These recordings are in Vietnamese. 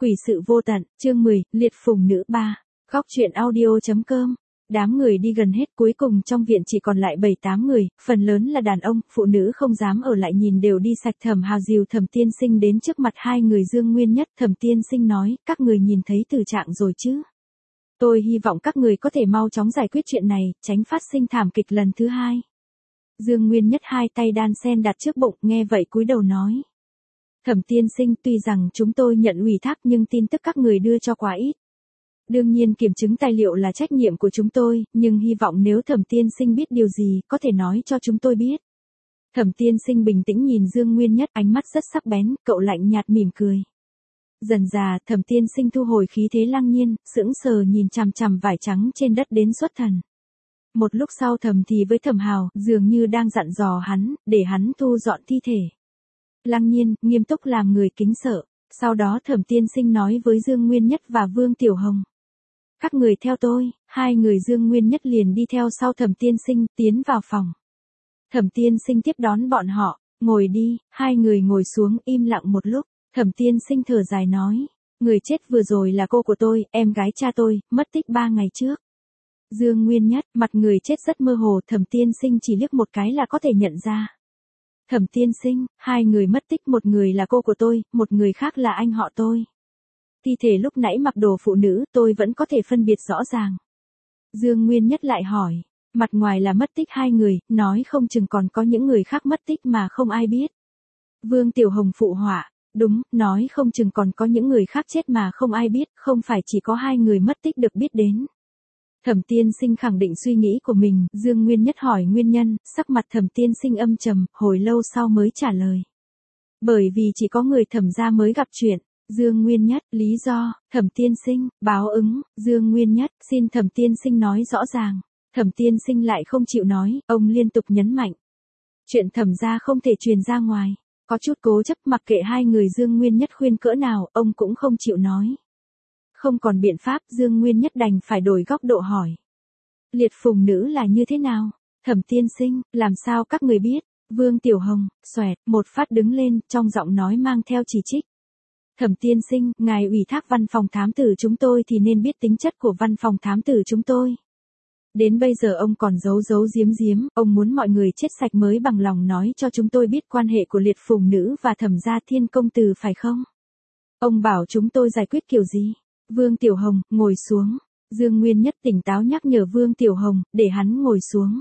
Quỷ sự vô tận, chương 10, liệt phùng nữ 3. Góc truyện audio.com. Đám người đi gần hết, cuối cùng trong viện chỉ còn lại 7-8 người, phần lớn là đàn ông, phụ nữ không dám ở lại nhìn đều đi sạch. Thẩm Hào dìu Thẩm Tiên Sinh đến trước mặt hai người Dương Nguyên Nhất. Thẩm Tiên Sinh nói, các người nhìn thấy tử trạng rồi chứ? Tôi hy vọng các người có thể mau chóng giải quyết chuyện này, tránh phát sinh thảm kịch lần thứ hai. Dương Nguyên Nhất hai tay đan sen đặt trước bụng, nghe vậy cúi đầu nói. Thẩm Tiên Sinh, tuy rằng chúng tôi nhận ủy thác nhưng tin tức các người đưa cho quá ít. Đương nhiên kiểm chứng tài liệu là trách nhiệm của chúng tôi, nhưng hy vọng nếu Thẩm Tiên Sinh biết điều gì, có thể nói cho chúng tôi biết. Thẩm Tiên Sinh bình tĩnh nhìn Dương Nguyên Nhất, ánh mắt rất sắc bén, cậu lạnh nhạt mỉm cười. Dần dà, Thẩm Tiên Sinh thu hồi khí thế lăng nhiên, sững sờ nhìn chằm chằm vải trắng trên đất đến xuất thần. Một lúc sau thầm thì với Thẩm Hào, dường như đang dặn dò hắn, để hắn thu dọn thi thể. Lăng nhiên, nghiêm túc làm người kính sợ. Sau đó Thẩm Tiên Sinh nói với Dương Nguyên Nhất và Vương Tiểu Hồng. Các người theo tôi. Hai người Dương Nguyên Nhất liền đi theo sau Thẩm Tiên Sinh, tiến vào phòng. Thẩm Tiên Sinh tiếp đón bọn họ, ngồi đi. Hai người ngồi xuống im lặng một lúc. Thẩm Tiên Sinh thở dài nói. Người chết vừa rồi là cô của tôi, em gái cha tôi, mất tích 3 ngày trước. Dương Nguyên Nhất, mặt người chết rất mơ hồ, Thẩm Tiên Sinh chỉ liếc một cái là có thể nhận ra. Thẩm Tiên Sinh, hai người mất tích, một người là cô của tôi, một người khác là anh họ tôi. Thi thể lúc nãy mặc đồ phụ nữ, tôi vẫn có thể phân biệt rõ ràng. Dương Nguyên Nhất lại hỏi, mặt ngoài là mất tích hai người, nói không chừng còn có những người khác mất tích mà không ai biết. Vương Tiểu Hồng phụ họa, đúng, nói không chừng còn có những người khác chết mà không ai biết, không phải chỉ có hai người mất tích được biết đến. Thẩm Tiên Sinh khẳng định suy nghĩ của mình, Dương Nguyên Nhất hỏi nguyên nhân, sắc mặt Thẩm Tiên Sinh âm trầm, hồi lâu sau mới trả lời. Bởi vì chỉ có người Thẩm gia mới gặp chuyện. Dương Nguyên Nhất, lý do, Thẩm Tiên Sinh, báo ứng, Dương Nguyên Nhất, xin Thẩm Tiên Sinh nói rõ ràng. Thẩm Tiên Sinh lại không chịu nói, ông liên tục nhấn mạnh. Chuyện Thẩm gia không thể truyền ra ngoài, có chút cố chấp, mặc kệ hai người Dương Nguyên Nhất khuyên cỡ nào, ông cũng không chịu nói. Không còn biện pháp, Dương Nguyên Nhất đành phải đổi góc độ hỏi. Liệt phùng nữ là như thế nào? Thẩm Tiên Sinh, làm sao các người biết? Vương Tiểu Hồng, xoẹt, một phát đứng lên, trong giọng nói mang theo chỉ trích. Thẩm Tiên Sinh, ngài ủy thác văn phòng thám tử chúng tôi thì nên biết tính chất của văn phòng thám tử chúng tôi. Đến bây giờ ông còn giấu giếm, ông muốn mọi người chết sạch mới bằng lòng nói cho chúng tôi biết quan hệ của liệt phùng nữ và Thẩm gia Thiên công tử phải không? Ông bảo chúng tôi giải quyết kiểu gì? Vương Tiểu Hồng, ngồi xuống. Dương Nguyên Nhất tỉnh táo nhắc nhở Vương Tiểu Hồng, để hắn ngồi xuống.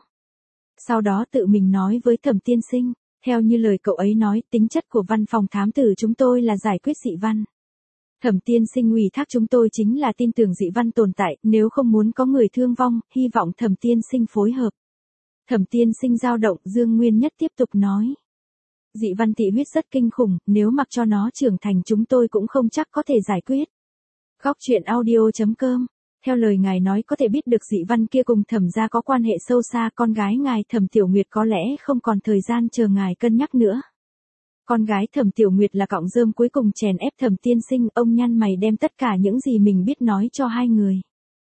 Sau đó tự mình nói với Thẩm Tiên Sinh, theo như lời cậu ấy nói, tính chất của văn phòng thám tử chúng tôi là giải quyết dị văn. Thẩm Tiên Sinh ủy thác chúng tôi chính là tin tưởng dị văn tồn tại, nếu không muốn có người thương vong, hy vọng Thẩm Tiên Sinh phối hợp. Thẩm Tiên Sinh dao động, Dương Nguyên Nhất tiếp tục nói. Dị văn thị huyết rất kinh khủng, nếu mặc cho nó trưởng thành chúng tôi cũng không chắc có thể giải quyết. Góc truyện audio.com. Theo lời ngài nói có thể biết được dị văn kia cùng Thẩm gia có quan hệ sâu xa, con gái ngài Thẩm Tiểu Nguyệt có lẽ không còn thời gian chờ ngài cân nhắc nữa. Con gái Thẩm Tiểu Nguyệt là cọng rơm cuối cùng chèn ép Thẩm Tiên Sinh, ông nhăn mày đem tất cả những gì mình biết nói cho hai người.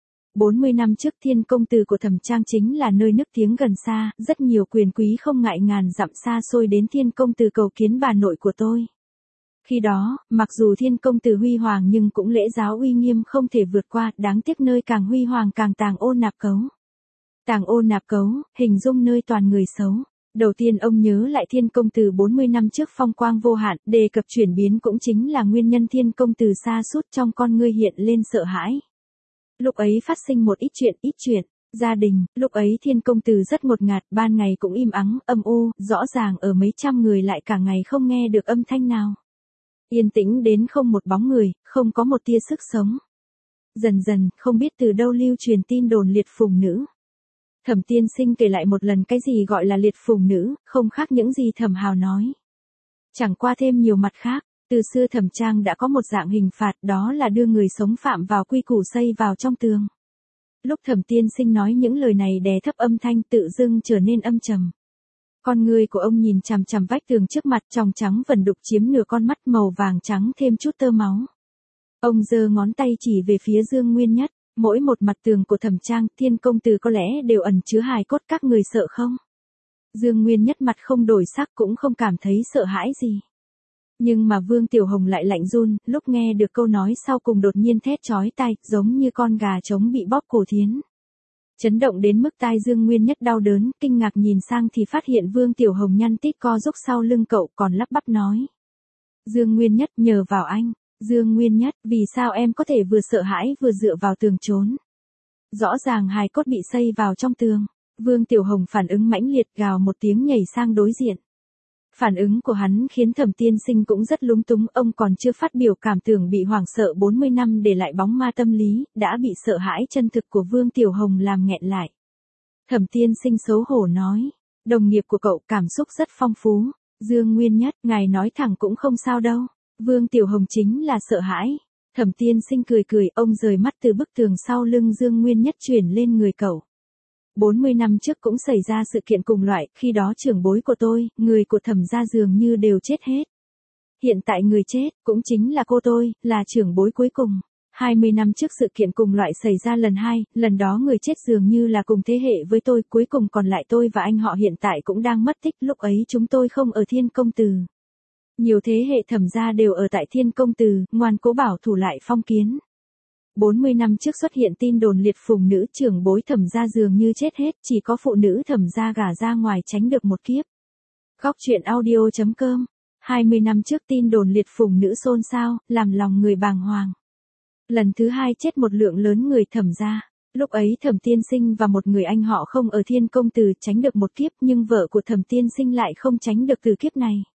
40 năm trước Thiên công tử của Thẩm Trang chính là nơi nức tiếng gần xa, rất nhiều quyền quý không ngại ngàn dặm xa xôi đến Thiên công tử cầu kiến bà nội của tôi. Khi đó, mặc dù Thiên công tử huy hoàng nhưng cũng lễ giáo uy nghiêm không thể vượt qua, đáng tiếc nơi càng huy hoàng càng tàng ô nạp cấu. Tàng ô nạp cấu, hình dung nơi toàn người xấu. Đầu tiên ông nhớ lại Thiên công tử 40 năm trước phong quang vô hạn, đề cập chuyển biến cũng chính là nguyên nhân Thiên công tử sa sút, trong con ngươi hiện lên sợ hãi. Lúc ấy phát sinh một ít chuyện, gia đình, lúc ấy Thiên công tử rất ngột ngạt, ban ngày cũng im ắng, âm u, rõ ràng ở mấy trăm người lại cả ngày không nghe được âm thanh nào. Yên tĩnh đến không một bóng người, không có một tia sức sống. Dần dần, không biết từ đâu lưu truyền tin đồn liệt phùng nữ. Thẩm Tiên Sinh kể lại một lần cái gì gọi là liệt phùng nữ, không khác những gì Thẩm Hào nói. Chẳng qua thêm nhiều mặt khác, từ xưa Thẩm Trang đã có một dạng hình phạt, đó là đưa người sống phạm vào quy củ xây vào trong tường. Lúc Thẩm Tiên Sinh nói những lời này đè thấp âm thanh tự dưng trở nên âm trầm. Con người của ông nhìn chằm chằm vách tường trước mặt, tròng trắng vẩn đục chiếm nửa con mắt, màu vàng trắng thêm chút tơ máu. Ông giơ ngón tay chỉ về phía Dương Nguyên Nhất, mỗi một mặt tường của Thẩm Trang, Thiên công tử có lẽ đều ẩn chứa hài cốt, các người sợ không? Dương Nguyên Nhất mặt không đổi sắc cũng không cảm thấy sợ hãi gì. Nhưng mà Vương Tiểu Hồng lại lạnh run, lúc nghe được câu nói sau cùng đột nhiên thét chói tai, giống như con gà trống bị bóp cổ thiến. Chấn động đến mức tai Dương Nguyên Nhất đau đớn, kinh ngạc nhìn sang thì phát hiện Vương Tiểu Hồng nhăn tít co giúp sau lưng cậu còn lắp bắp nói. Dương Nguyên Nhất, nhờ vào anh. Dương Nguyên Nhất, vì sao em có thể vừa sợ hãi vừa dựa vào tường trốn? Rõ ràng hài cốt bị xây vào trong tường. Vương Tiểu Hồng phản ứng mãnh liệt, gào một tiếng nhảy sang đối diện. Phản ứng của hắn khiến Thẩm Tiên Sinh cũng rất lúng túng, ông còn chưa phát biểu cảm tưởng bị hoảng sợ 40 năm để lại bóng ma tâm lý, đã bị sợ hãi chân thực của Vương Tiểu Hồng làm nghẹn lại. Thẩm Tiên Sinh xấu hổ nói, đồng nghiệp của cậu cảm xúc rất phong phú. Dương Nguyên Nhất, ngài nói thẳng cũng không sao đâu. Vương Tiểu Hồng chính là sợ hãi. Thẩm Tiên Sinh cười cười, ông rời mắt từ bức tường sau lưng Dương Nguyên Nhất chuyển lên người cậu. 40 năm trước cũng xảy ra sự kiện cùng loại, khi đó trưởng bối của tôi, người của Thẩm gia dường như đều chết hết. Hiện tại người chết, cũng chính là cô tôi, là trưởng bối cuối cùng. 20 năm trước sự kiện cùng loại xảy ra lần 2, lần đó người chết dường như là cùng thế hệ với tôi, cuối cùng còn lại tôi và anh họ hiện tại cũng đang mất tích, lúc ấy chúng tôi không ở Thiên Công Từ. Nhiều thế hệ Thẩm gia đều ở tại Thiên Công Từ, ngoan cố bảo thủ lại phong kiến. 40 năm trước xuất hiện tin đồn liệt phùng nữ trưởng bối Thẩm gia dường như chết hết, chỉ có phụ nữ Thẩm gia gả ra ngoài tránh được một kiếp. Góc truyện audio.com. 20 năm trước tin đồn liệt phùng nữ xôn xao, làm lòng người bàng hoàng. Lần thứ 2 chết một lượng lớn người Thẩm gia. Lúc ấy Thẩm Tiên Sinh và một người anh họ không ở Thiên Công Từ tránh được một kiếp, nhưng vợ của Thẩm Tiên Sinh lại không tránh được từ kiếp này.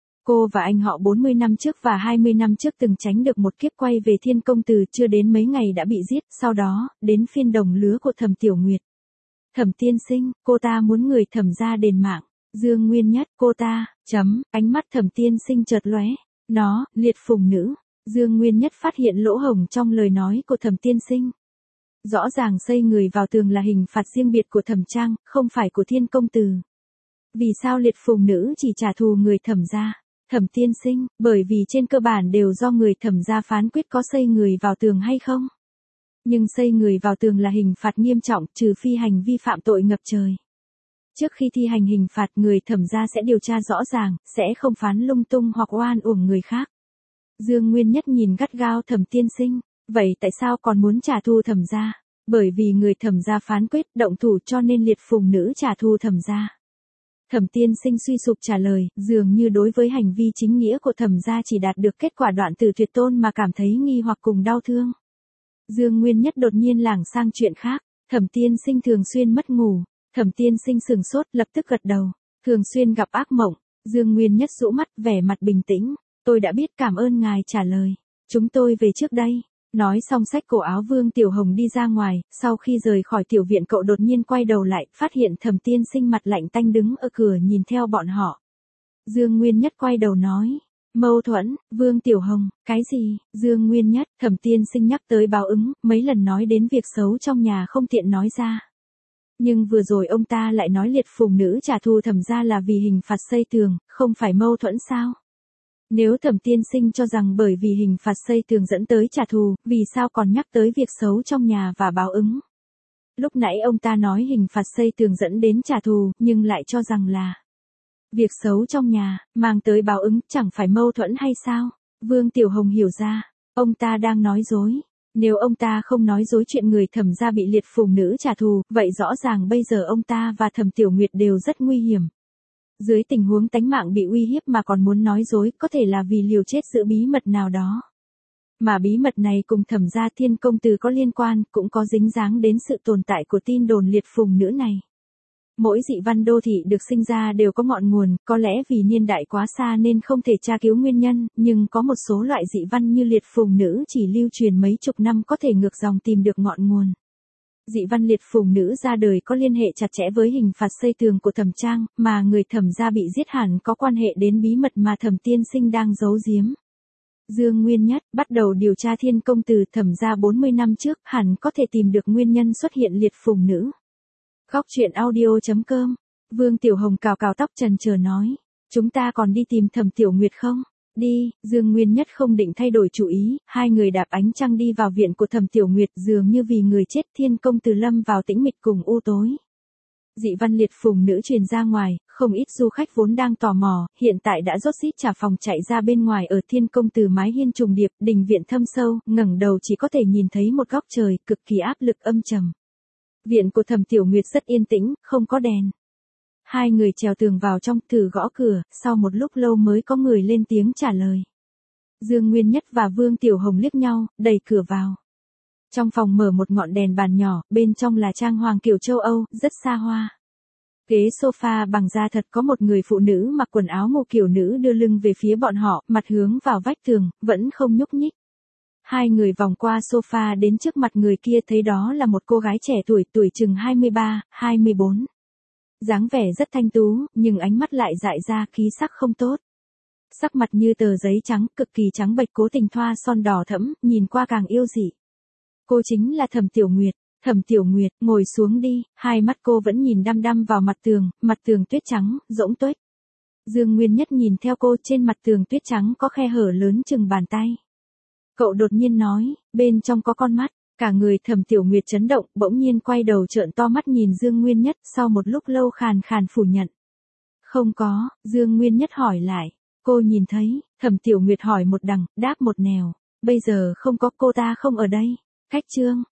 Cô và anh họ 40 năm trước và 20 năm trước từng tránh được một kiếp quay về Thiên Công Từ, chưa đến mấy ngày đã bị giết, sau đó, đến phiên đồng lứa của Thẩm Tiểu Nguyệt. Thẩm Tiên Sinh, cô ta muốn người Thẩm gia đền mạng. Dương Nguyên Nhất, cô ta, ánh mắt Thẩm Tiên Sinh chợt lóe. Nó, liệt phùng nữ. Dương Nguyên Nhất phát hiện lỗ hổng trong lời nói của Thẩm Tiên Sinh. Rõ ràng xây người vào tường là hình phạt riêng biệt của Thẩm Trang, không phải của Thiên Công Từ. Vì sao liệt phùng nữ chỉ trả thù người Thẩm gia? Thẩm Tiên Sinh, bởi vì trên cơ bản đều do người Thẩm gia phán quyết có xây người vào tường hay không. Nhưng xây người vào tường là hình phạt nghiêm trọng, trừ phi hành vi phạm tội ngập trời. Trước khi thi hành hình phạt, người Thẩm gia sẽ điều tra rõ ràng, sẽ không phán lung tung hoặc oan uổng người khác. Dương Nguyên Nhất nhìn gắt gao Thẩm Tiên Sinh, vậy tại sao còn muốn trả thù Thẩm gia? Bởi vì người Thẩm gia phán quyết động thủ cho nên liệt phùng nữ trả thù Thẩm gia. Thẩm Tiên Sinh suy sụp trả lời, dường như đối với hành vi chính nghĩa của Thẩm gia chỉ đạt được kết quả đoạn tử tuyệt tôn mà cảm thấy nghi hoặc cùng đau thương. Dương Nguyên Nhất đột nhiên lảng sang chuyện khác, Thẩm Tiên Sinh thường xuyên mất ngủ. Thẩm Tiên Sinh sừng sốt, lập tức gật đầu, thường xuyên gặp ác mộng. Dương Nguyên Nhất rũ mắt, vẻ mặt bình tĩnh, tôi đã biết, cảm ơn ngài trả lời. Chúng tôi về trước đây. Nói xong xách cổ áo Vương Tiểu Hồng đi ra ngoài, sau khi rời khỏi tiểu viện cậu đột nhiên quay đầu lại, phát hiện Thẩm Tiên Sinh mặt lạnh tanh đứng ở cửa nhìn theo bọn họ. Dương Nguyên Nhất quay đầu nói, mâu thuẫn, Vương Tiểu Hồng, cái gì? Dương Nguyên Nhất, Thẩm Tiên Sinh nhắc tới báo ứng, mấy lần nói đến việc xấu trong nhà không tiện nói ra. Nhưng vừa rồi ông ta lại nói liệt phùng nữ trả thù Thẩm gia là vì hình phạt xây tường, không phải mâu thuẫn sao? Nếu Thẩm Tiên Sinh cho rằng bởi vì hình phạt xây tường dẫn tới trả thù, vì sao còn nhắc tới việc xấu trong nhà và báo ứng? Lúc nãy ông ta nói hình phạt xây tường dẫn đến trả thù, nhưng lại cho rằng là việc xấu trong nhà, mang tới báo ứng, chẳng phải mâu thuẫn hay sao? Vương Tiểu Hồng hiểu ra, ông ta đang nói dối. Nếu ông ta không nói dối chuyện người Thẩm gia bị liệt phùng nữ trả thù, vậy rõ ràng bây giờ ông ta và Thẩm Tiểu Nguyệt đều rất nguy hiểm. Dưới tình huống tánh mạng bị uy hiếp mà còn muốn nói dối, có thể là vì liều chết giữ bí mật nào đó. Mà bí mật này cùng Thẩm gia Thiên Công Từ có liên quan, cũng có dính dáng đến sự tồn tại của tin đồn liệt phùng nữ này. Mỗi dị văn đô thị được sinh ra đều có ngọn nguồn, có lẽ vì niên đại quá xa nên không thể tra cứu nguyên nhân, nhưng có một số loại dị văn như liệt phùng nữ chỉ lưu truyền mấy chục năm có thể ngược dòng tìm được ngọn nguồn. Dị văn liệt phùng nữ ra đời có liên hệ chặt chẽ với hình phạt xây tường của Thẩm Trang, mà người Thẩm gia bị giết hẳn có quan hệ đến bí mật mà Thẩm Tiên Sinh đang giấu giếm. Dương Nguyên Nhất bắt đầu điều tra Thiên Công Từ Thẩm gia 40 năm trước, hẳn có thể tìm được nguyên nhân xuất hiện liệt phùng nữ. Góc truyện audio.com. Vương Tiểu Hồng cào cào tóc trần chờ nói, chúng ta còn đi tìm Thẩm Tiểu Nguyệt không? Đi. Dương Nguyên Nhất không định thay đổi chủ ý, hai người đạp ánh trăng đi vào viện của Thẩm Tiểu Nguyệt, dường như vì người chết Thiên Công Từ lâm vào tĩnh mịch cùng u tối. Dị văn liệt phùng nữ truyền ra ngoài, không ít du khách vốn đang tò mò, hiện tại đã rốt rít trả phòng chạy ra bên ngoài ở thiên công từ mái hiên trùng điệp, đình viện thâm sâu, ngẩng đầu chỉ có thể nhìn thấy một góc trời, cực kỳ áp lực âm trầm. Viện của Thẩm Tiểu Nguyệt rất yên tĩnh, không có đèn. Hai người trèo tường vào trong, thử gõ cửa, sau một lúc lâu mới có người lên tiếng trả lời. Dương Nguyên Nhất và Vương Tiểu Hồng liếc nhau, đẩy cửa vào. Trong phòng mở một ngọn đèn bàn nhỏ, bên trong là trang hoàng kiểu châu Âu, rất xa hoa. Ghế sofa bằng da thật, có một người phụ nữ mặc quần áo ngô kiểu nữ đưa lưng về phía bọn họ, mặt hướng vào vách tường, vẫn không nhúc nhích. Hai người vòng qua sofa đến trước mặt người kia, thấy đó là một cô gái trẻ tuổi chừng 23, 24. Dáng vẻ rất thanh tú, nhưng ánh mắt lại dại ra, khí sắc không tốt. Sắc mặt như tờ giấy trắng, cực kỳ trắng bệch, cố tình thoa son đỏ thẫm, nhìn qua càng yêu dị. Cô chính là Thẩm Tiểu Nguyệt. Thẩm Tiểu Nguyệt, ngồi xuống đi, hai mắt cô vẫn nhìn đăm đăm vào mặt tường tuyết trắng, rỗng tuếch. Dương Nguyên Nhất nhìn theo cô, trên mặt tường tuyết trắng có khe hở lớn chừng bàn tay. Cậu đột nhiên nói, bên trong có con mắt, cả người Thẩm Tiểu Nguyệt chấn động, bỗng nhiên quay đầu trợn to mắt nhìn Dương Nguyên Nhất, sau một lúc lâu khàn khàn phủ nhận. Không có, Dương Nguyên Nhất hỏi lại, cô nhìn thấy, Thẩm Tiểu Nguyệt hỏi một đằng, đáp một nẻo, bây giờ không có, cô ta không ở đây. Cách chương